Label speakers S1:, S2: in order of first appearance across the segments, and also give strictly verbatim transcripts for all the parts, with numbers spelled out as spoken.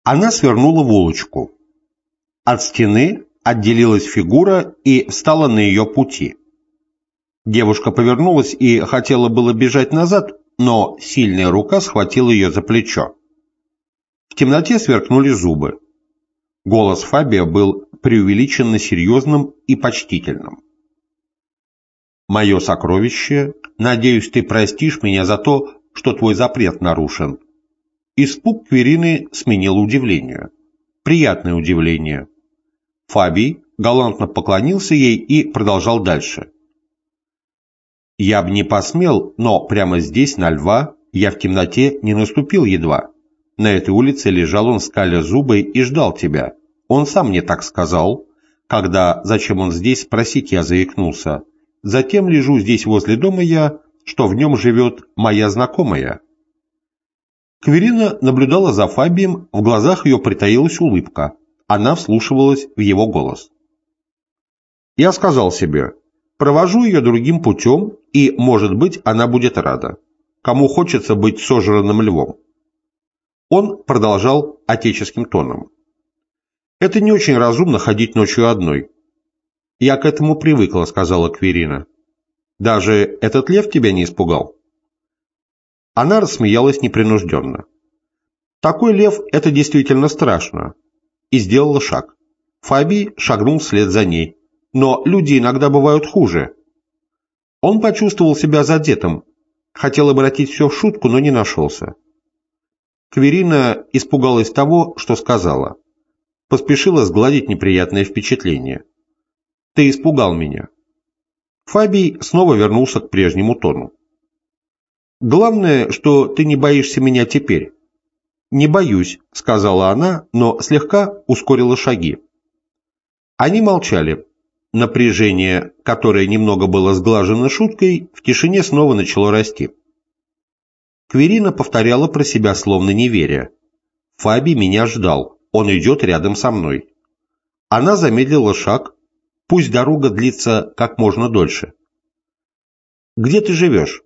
S1: Она свернула в улочку. От стены отделилась фигура и встала на ее пути. Девушка повернулась и хотела было бежать назад, но сильная рука схватила ее за плечо. В темноте сверкнули зубы. Голос Фабио был преувеличенно серьезным и почтительным. «Мое сокровище, надеюсь, ты простишь меня за то, что твой запрет нарушен». Испуг Кверины сменил удивление. Приятное удивление. Фабий галантно поклонился ей и продолжал дальше. «Я бы не посмел, но прямо здесь, на льва, я в темноте не наступил едва. На этой улице лежал он, скаля зубы, и ждал тебя. Он сам мне так сказал, когда, зачем он здесь, спросить я заикнулся. Затем лежу здесь возле дома я, что в нем живет моя знакомая». Кверина наблюдала за Фабием, в глазах ее притаилась улыбка. Она вслушивалась в его голос. «Я сказал себе, провожу ее другим путем, и, может быть, она будет рада. Кому хочется быть сожранным львом?» Он продолжал отеческим тоном. «Это не очень разумно ходить ночью одной». «Я к этому привыкла», — сказала Кверина. «Даже этот лев тебя не испугал?» Она рассмеялась непринужденно. «Такой лев — это действительно страшно». И сделала шаг. Фабий шагнул вслед за ней. «Но люди иногда бывают хуже». Он почувствовал себя задетым. Хотел обратить все в шутку, но не нашелся. Кверина испугалась того, что сказала. Поспешила сгладить неприятное впечатление. «Ты испугал меня». Фабий снова вернулся к прежнему тону. «Главное, что ты не боишься меня теперь». «Не боюсь», — сказала она, но слегка ускорила шаги. Они молчали. Напряжение, которое немного было сглажено шуткой, в тишине снова начало расти. Кверина повторяла про себя, словно не веря. «Фабий меня ждал, он идет рядом со мной». Она замедлила шаг, пусть дорога длится как можно дольше. «Где ты живешь?»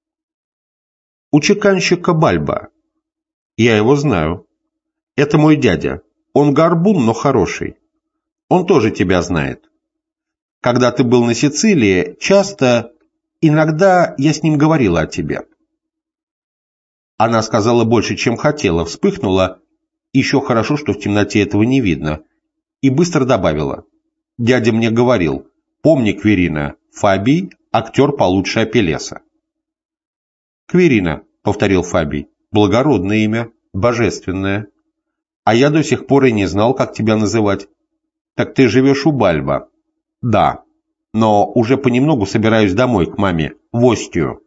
S1: «У чеканщика Бальба». «Я его знаю. Это мой дядя. Он горбун, но хороший. Он тоже тебя знает. Когда ты был на Сицилии, часто, иногда я с ним говорила о тебе». Она сказала больше, чем хотела, вспыхнула, еще хорошо, что в темноте этого не видно, и быстро добавила. «Дядя мне говорил, помни, Кверина, Фабий – актер получше Апеллеса». «Кверина», – повторил Фабий, – «благородное имя, божественное. А я до сих пор и не знал, как тебя называть». «Так ты живешь у Бальба?» «Да, но уже понемногу собираюсь домой к маме, в Остию».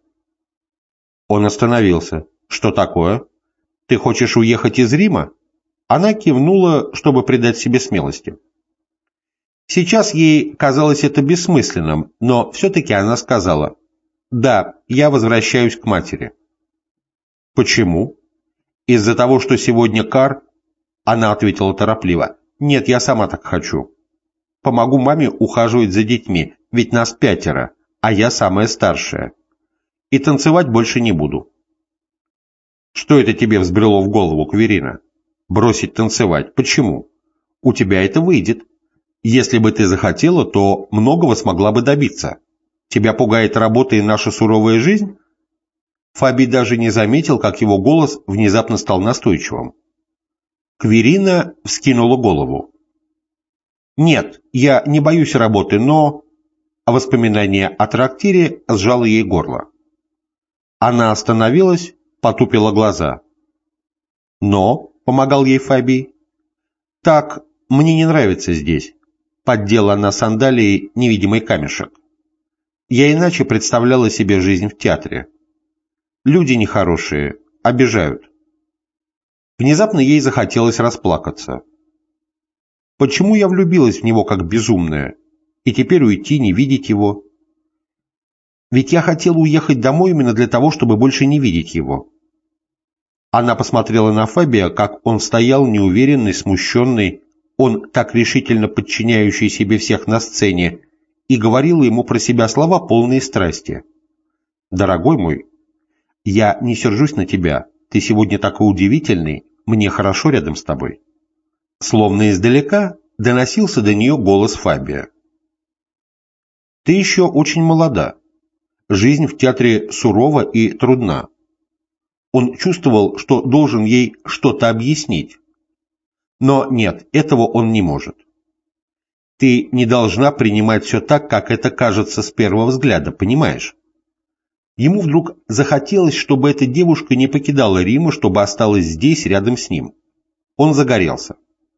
S1: Он остановился. «Что такое? Ты хочешь уехать из Рима?» Она кивнула, чтобы придать себе смелости. Сейчас ей казалось это бессмысленным, но все-таки она сказала: «Да, я возвращаюсь к матери». «Почему?» «Из-за того, что сегодня кар...» Она ответила торопливо: «Нет, я сама так хочу. Помогу маме ухаживать за детьми, ведь нас пятеро, а я самая старшая. И танцевать больше не буду». «Что это тебе взбрело в голову, Кверина? Бросить танцевать? Почему? У тебя это выйдет. Если бы ты захотела, то многого смогла бы добиться. Тебя пугает работа и наша суровая жизнь?» Фабий даже не заметил, как его голос внезапно стал настойчивым. Кверина вскинула голову. «Нет, я не боюсь работы, но...» А воспоминание о трактире сжало ей горло. Она остановилась, потупила глаза. «Но», — помогал ей Фабий, — «так, мне не нравится здесь», — поддела на сандалии невидимый камешек. «Я иначе представляла себе жизнь в театре. Люди нехорошие, обижают». Внезапно ей захотелось расплакаться. «Почему я влюбилась в него как безумная, и теперь уйти, не видеть его? Ведь я хотела уехать домой именно для того, чтобы больше не видеть его». Она посмотрела на Фабия, как он стоял неуверенный, смущенный, он так решительно подчиняющий себе всех на сцене, и говорила ему про себя слова, полные страсти. «Дорогой мой, я не сержусь на тебя, ты сегодня такой удивительный, мне хорошо рядом с тобой». Словно издалека доносился до нее голос Фабия. «Ты еще очень молода. Жизнь в театре сурова и трудна». Он чувствовал, что должен ей что-то объяснить. Но нет, этого он не может. Ты не должна принимать все так, как это кажется с первого взгляда, понимаешь? Ему вдруг захотелось, чтобы эта девушка не покидала Рима, чтобы осталась здесь, рядом с ним. Он загорелся.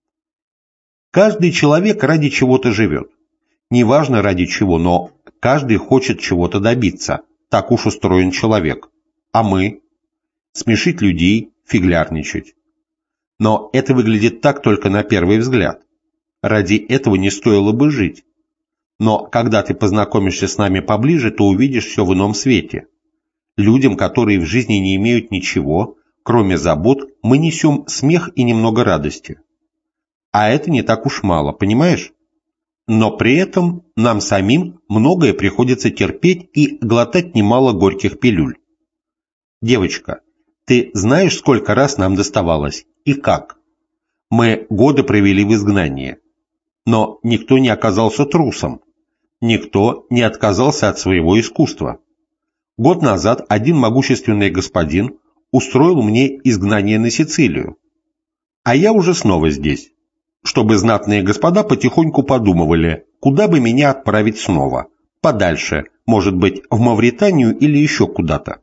S1: Каждый человек ради чего-то живет. Неважно ради чего, но каждый хочет чего-то добиться. Так уж устроен человек. А мы? Смешить людей, фиглярничать. Но это выглядит так только на первый взгляд. Ради этого не стоило бы жить. Но когда ты познакомишься с нами поближе, то увидишь все в ином свете. Людям, которые в жизни не имеют ничего, кроме забот, мы несем смех и немного радости. А это не так уж мало, понимаешь? Но при этом нам самим многое приходится терпеть и глотать немало горьких пилюль. Девочка, ты знаешь, сколько раз нам доставалось и как? Мы годы провели в изгнании. Но никто не оказался трусом. Никто не отказался от своего искусства. Год назад один могущественный господин устроил мне изгнание на Сицилию. А я уже снова здесь, чтобы знатные господа потихоньку подумывали, куда бы меня отправить снова, подальше, может быть, в Мавританию или еще куда-то.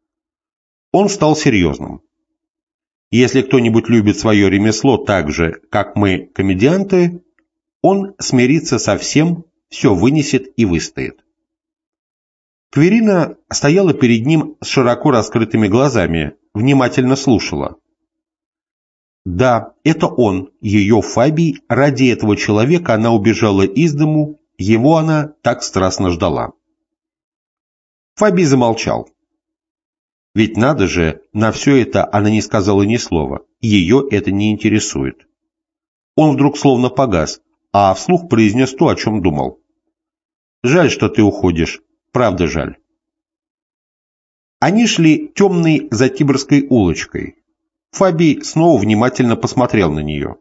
S1: Он стал серьезным. Если кто-нибудь любит свое ремесло так же, как мы, комедианты, он смирится со всем, все вынесет и выстоит. Кверина стояла перед ним с широко раскрытыми глазами, внимательно слушала. Да, это он, ее Фабий, ради этого человека она убежала из дому, его она так страстно ждала. Фабий замолчал. Ведь надо же, на все это она не сказала ни слова, ее это не интересует. Он вдруг словно погас, а вслух произнес то, о чем думал. «Жаль, что ты уходишь, правда жаль». Они шли темной Затиборской улочкой. Фабий снова внимательно посмотрел на нее.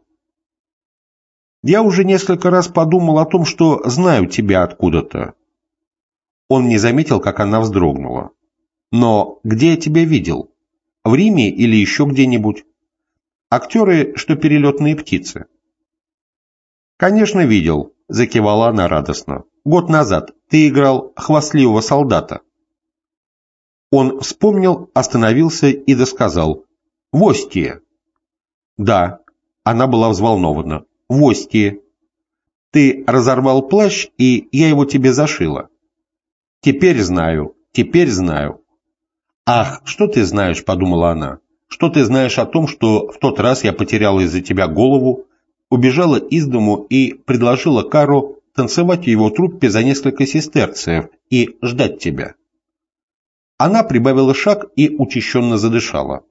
S1: «Я уже несколько раз подумал о том, что знаю тебя откуда-то». Он не заметил, как она вздрогнула. «Но где я тебя видел? В Риме или еще где-нибудь? Актеры, что перелетные птицы». «Конечно, видел», — закивала она радостно. «Год назад ты играл хвастливого солдата». Он вспомнил, остановился и досказал. «В Остии». «Да», — она была взволнована. «В Остии. Ты разорвал плащ, и я его тебе зашила». «Теперь знаю, теперь знаю». «Ах, что ты знаешь», — подумала она. «Что ты знаешь о том, что в тот раз я потеряла из-за тебя голову, убежала из дому и предложила Кару танцевать в его труппе за несколько сестерцев и ждать тебя». Она прибавила шаг и учащенно задышала.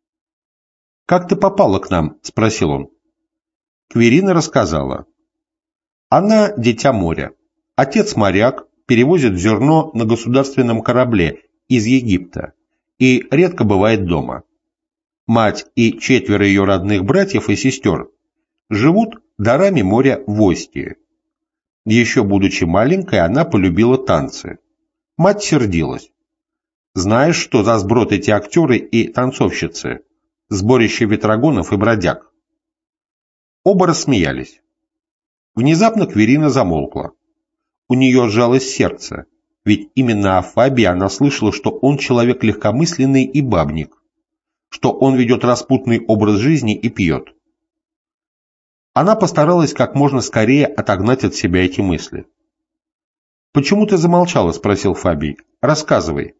S1: «Как ты попала к нам?» – спросил он. Кверина рассказала. Она дитя моря. Отец моряк, перевозит зерно на государственном корабле из Египта и редко бывает дома. Мать и четверо ее родных братьев и сестер живут дарами моря в Остии. Еще будучи маленькой, она полюбила танцы. Мать сердилась. Знаешь, что за сброд эти актеры и танцовщицы? Сборище ветрогонов и бродяг. Оба рассмеялись. Внезапно Кверина замолкла. У нее сжалось сердце, ведь именно о Фабии она слышала, что он человек легкомысленный и бабник, что он ведет распутный образ жизни и пьет. Она постаралась как можно скорее отогнать от себя эти мысли. «Почему ты замолчала?» – спросил Фабий. «Рассказывай».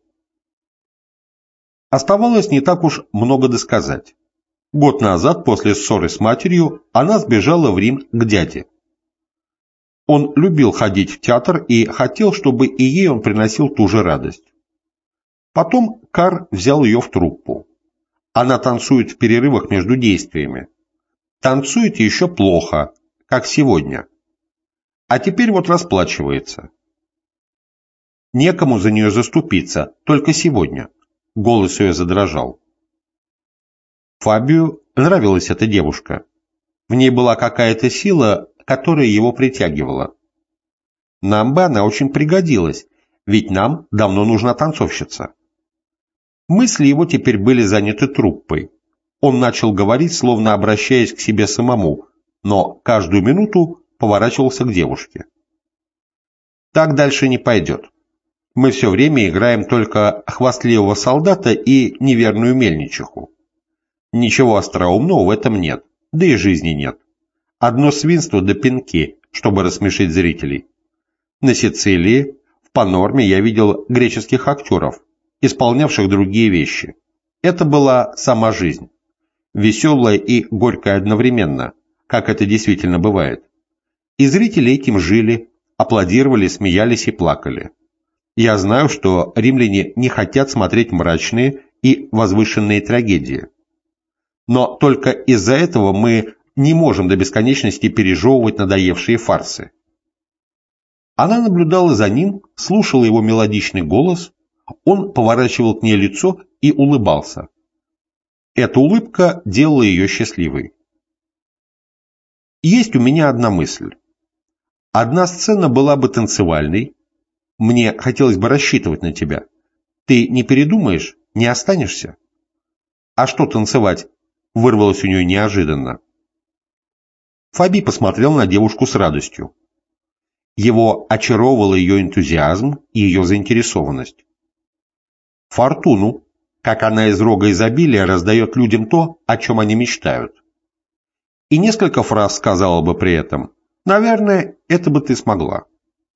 S1: Оставалось не так уж много досказать. Год назад, после ссоры с матерью, она сбежала в Рим к дяде. Он любил ходить в театр и хотел, чтобы и ей он приносил ту же радость. Потом Кар взял ее в труппу. Она танцует в перерывах между действиями. Танцует еще плохо, как сегодня. А теперь вот расплачивается. Некому за нее заступиться, только сегодня. Голос ее задрожал. Фабию нравилась эта девушка. В ней была какая-то сила, которая его притягивала. Нам бы она очень пригодилась, ведь нам давно нужна танцовщица. Мысли его теперь были заняты труппой. Он начал говорить, словно обращаясь к себе самому, но каждую минуту поворачивался к девушке. Так дальше не пойдет. Мы все время играем только хвастливого солдата и неверную мельничиху. Ничего остроумного в этом нет, да и жизни нет. Одно свинство да пинки, чтобы рассмешить зрителей. На Сицилии, в Панорме я видел греческих актеров, исполнявших другие вещи. Это была сама жизнь. Веселая и горькая одновременно, как это действительно бывает. И зрители этим жили, аплодировали, смеялись и плакали. Я знаю, что римляне не хотят смотреть мрачные и возвышенные трагедии. Но только из-за этого мы не можем до бесконечности пережевывать надоевшие фарсы. Она наблюдала за ним, слушала его мелодичный голос, он поворачивал к ней лицо и улыбался. Эта улыбка делала ее счастливой. Есть у меня одна мысль. Одна сцена была бы танцевальной. Мне хотелось бы рассчитывать на тебя. Ты не передумаешь, не останешься? А что танцевать? Вырвалось у нее неожиданно. Фаби посмотрел на девушку с радостью. Его очаровывал ее энтузиазм и ее заинтересованность. Фортуну, как она из рога изобилия раздает людям то, о чем они мечтают. И несколько фраз сказала бы при этом. Наверное, это бы ты смогла.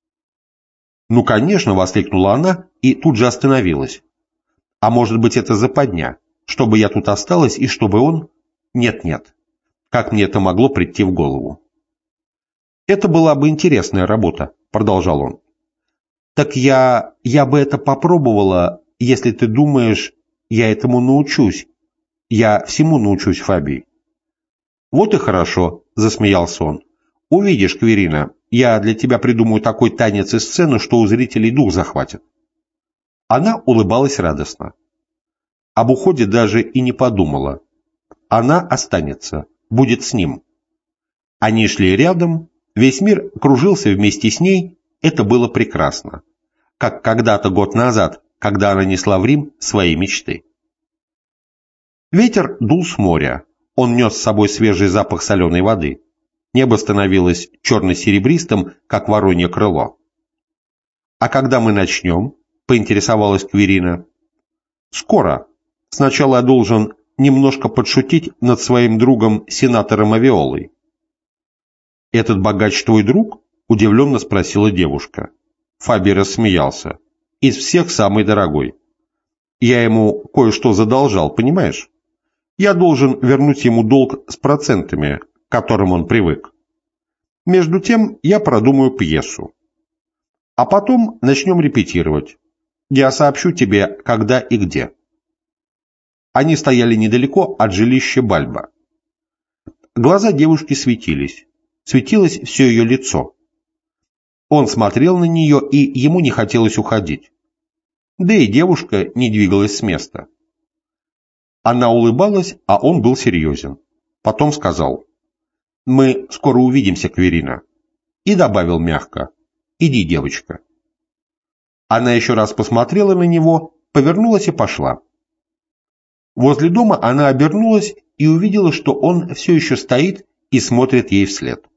S1: «Ну, конечно!» — воскликнула она и тут же остановилась. «А может быть, это западня, чтобы я тут осталась и чтобы он...» «Нет-нет, как мне это могло прийти в голову?» «Это была бы интересная работа», — продолжал он. «Так я... я бы это попробовала, если ты думаешь, я этому научусь. Я всему научусь, Фаби». «Вот и хорошо», — засмеялся он. «Увидишь, Кверина, я для тебя придумаю такой танец и сцену, что у зрителей дух захватит». Она улыбалась радостно. Об уходе даже и не подумала. Она останется, будет с ним. Они шли рядом, весь мир кружился вместе с ней, это было прекрасно. Как когда-то год назад, когда она несла в Рим свои мечты. Ветер дул с моря, он нес с собой свежий запах соленой воды. Небо становилось черно-серебристым, как воронье крыло. «А когда мы начнем?» — поинтересовалась Кверина. «Скоро. Сначала я должен немножко подшутить над своим другом, сенатором Авиолой». «Этот богач твой друг?» — удивленно спросила девушка. Фаби рассмеялся. «Из всех самый дорогой. Я ему кое-что задолжал, понимаешь? Я должен вернуть ему долг с процентами, к которым он привык. Между тем я продумаю пьесу. А потом начнем репетировать. Я сообщу тебе, когда и где». Они стояли недалеко от жилища Бальба. Глаза девушки светились. Светилось все ее лицо. Он смотрел на нее, и ему не хотелось уходить. Да и девушка не двигалась с места. Она улыбалась, а он был серьезен. Потом сказал: «Мы скоро увидимся, Кверина». И добавил мягко: «Иди, девочка». Она еще раз посмотрела на него, повернулась и пошла. Возле дома она обернулась и увидела, что он все еще стоит и смотрит ей вслед.